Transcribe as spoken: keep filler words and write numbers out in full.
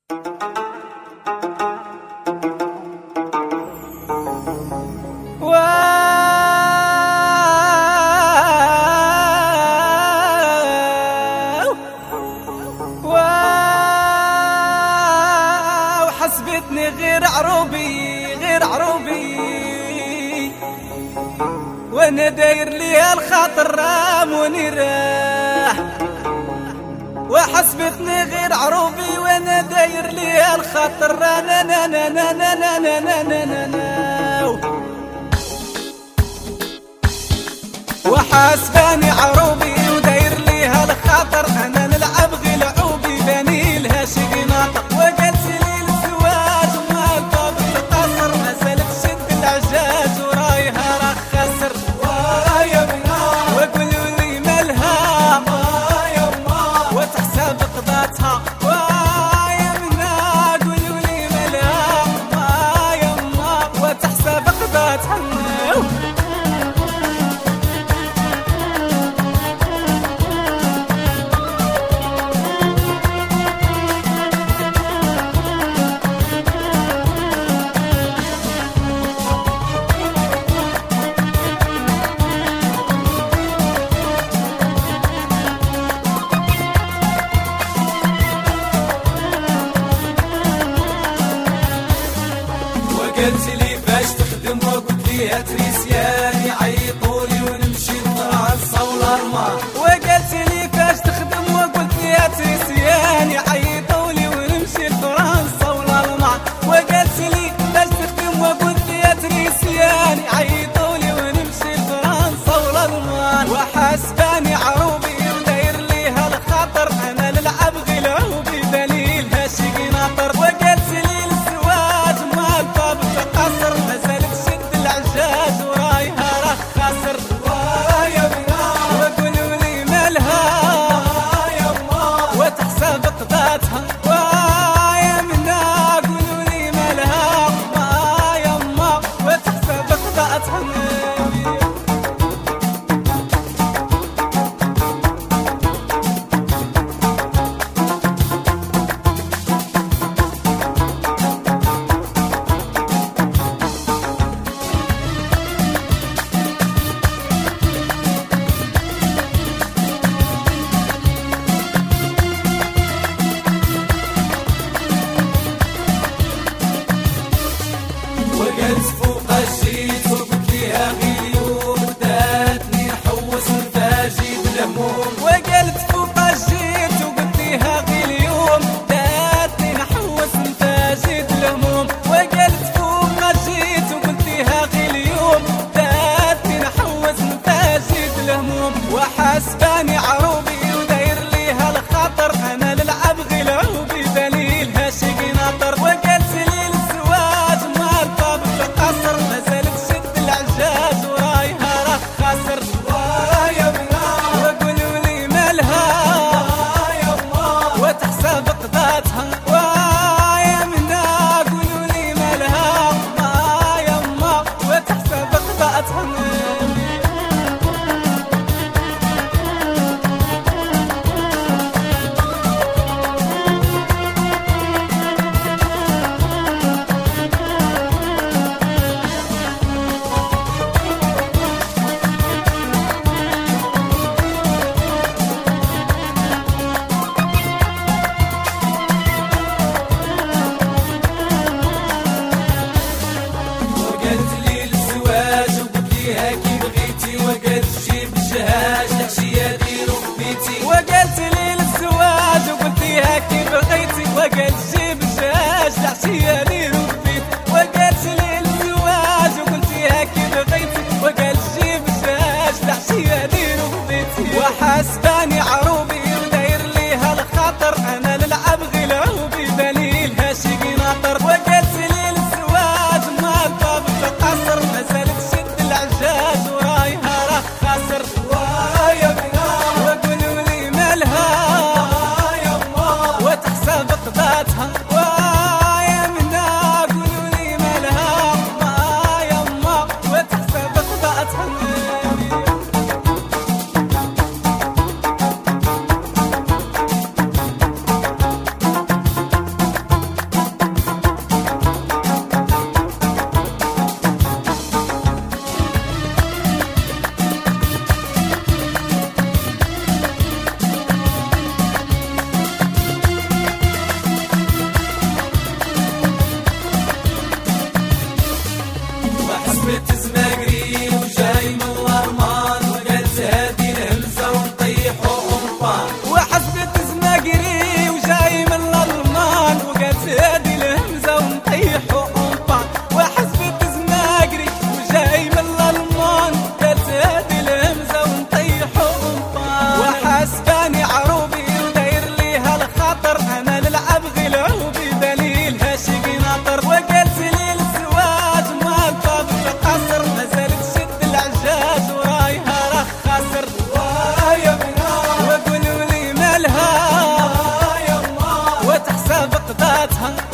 حسبتني غير عروبي غير عروبي وانا داير ليها الخاطر رام ونيراه. وحسبتني غير عروبي وانا داير ليها الخاطر نا نا نا نا نا نا نا نا نا نا. وحاسباني عروبي وداير ليها الخاطر انا نلعب غير لعوبي باني لها شي قناطر. وقالت لي الزواج وما الباب القصر ما زالت شد العجاج ورايها راه خاسر. ويا بنا وقولوا لي مالها يا ما وتحسب قضاتها. ويا بنا قولوا لي مالها يا ما وتحسب قضاتها. قالت لي باش تخدم وقلت ليها تريسياني عيطولي ونمشي لفرنسا والارمان. وقالت لي باش تخدم وقلت ليها تريسياني عيطولي ونمشي لفرنسا والارمان. وقالت لي باش تخدم وقلت ليها تريسياني عيطولي ونمشي لفرنسا والارمان. وحاسباني عروبي وداير ليها الخاطر انا نلعب غير لعوبي باني لها شي قناطر. وقالت لي ما زالت شد العجاج ورايها راه خاسر. ويا بنا وقولوا لي مالها يا ما وتحسب قضاتها. ويا بنا قولوا لي مالها يا ما وتحسب قضاتها. وقالت فوق جيت وقلت ليها غير اليوم داتني نحوس نفاجئ بالهموم. وقالت فوق جيت وقلت ليها غير اليوم داتني نحوس نفاجئ بالهموم. وقالت فوق جيت وقلت ليها غير اليوم داتني نحوس نفاجئ بالهموم. وحاسباني عروبي وداير ليها الخاطر انا نلعب غير لعوبي باني لها شي قناطر. وقالت لي الزواج ما الباب القصر ما زالت شد العجاج ورايها راه خاسر. ويا بنا وقولوا لي مالها يا ما وتحسب قضاتها. ويا بنا قولوا لي مالها يا ما وتحسب قضاتها. وقالت لي الزواج وقلت ليها كي بغيتي. وقالت جيب الجهاز العشية ديرو بيتي. وقالت لي الزواج وقلت ليها كي بغيتي. وقالت جيب الجهاز العشية ديرو بيتي. وقالت لي الزواج وقلت ليها كي بغيتي. وقالت جيب الجهاز العشية ديرو بيتي. وحاسباني عروبي وداير ليها الخاطر انا نلعب غير لعوبي باني لها شي قناطر. وقالت لي الزواج ما الباب القصر ما زالت شد العجاج ورايها راه خاسر. ويا بنا وقولوا لي مالها يا ما وتحسب قضاتها. فقدتها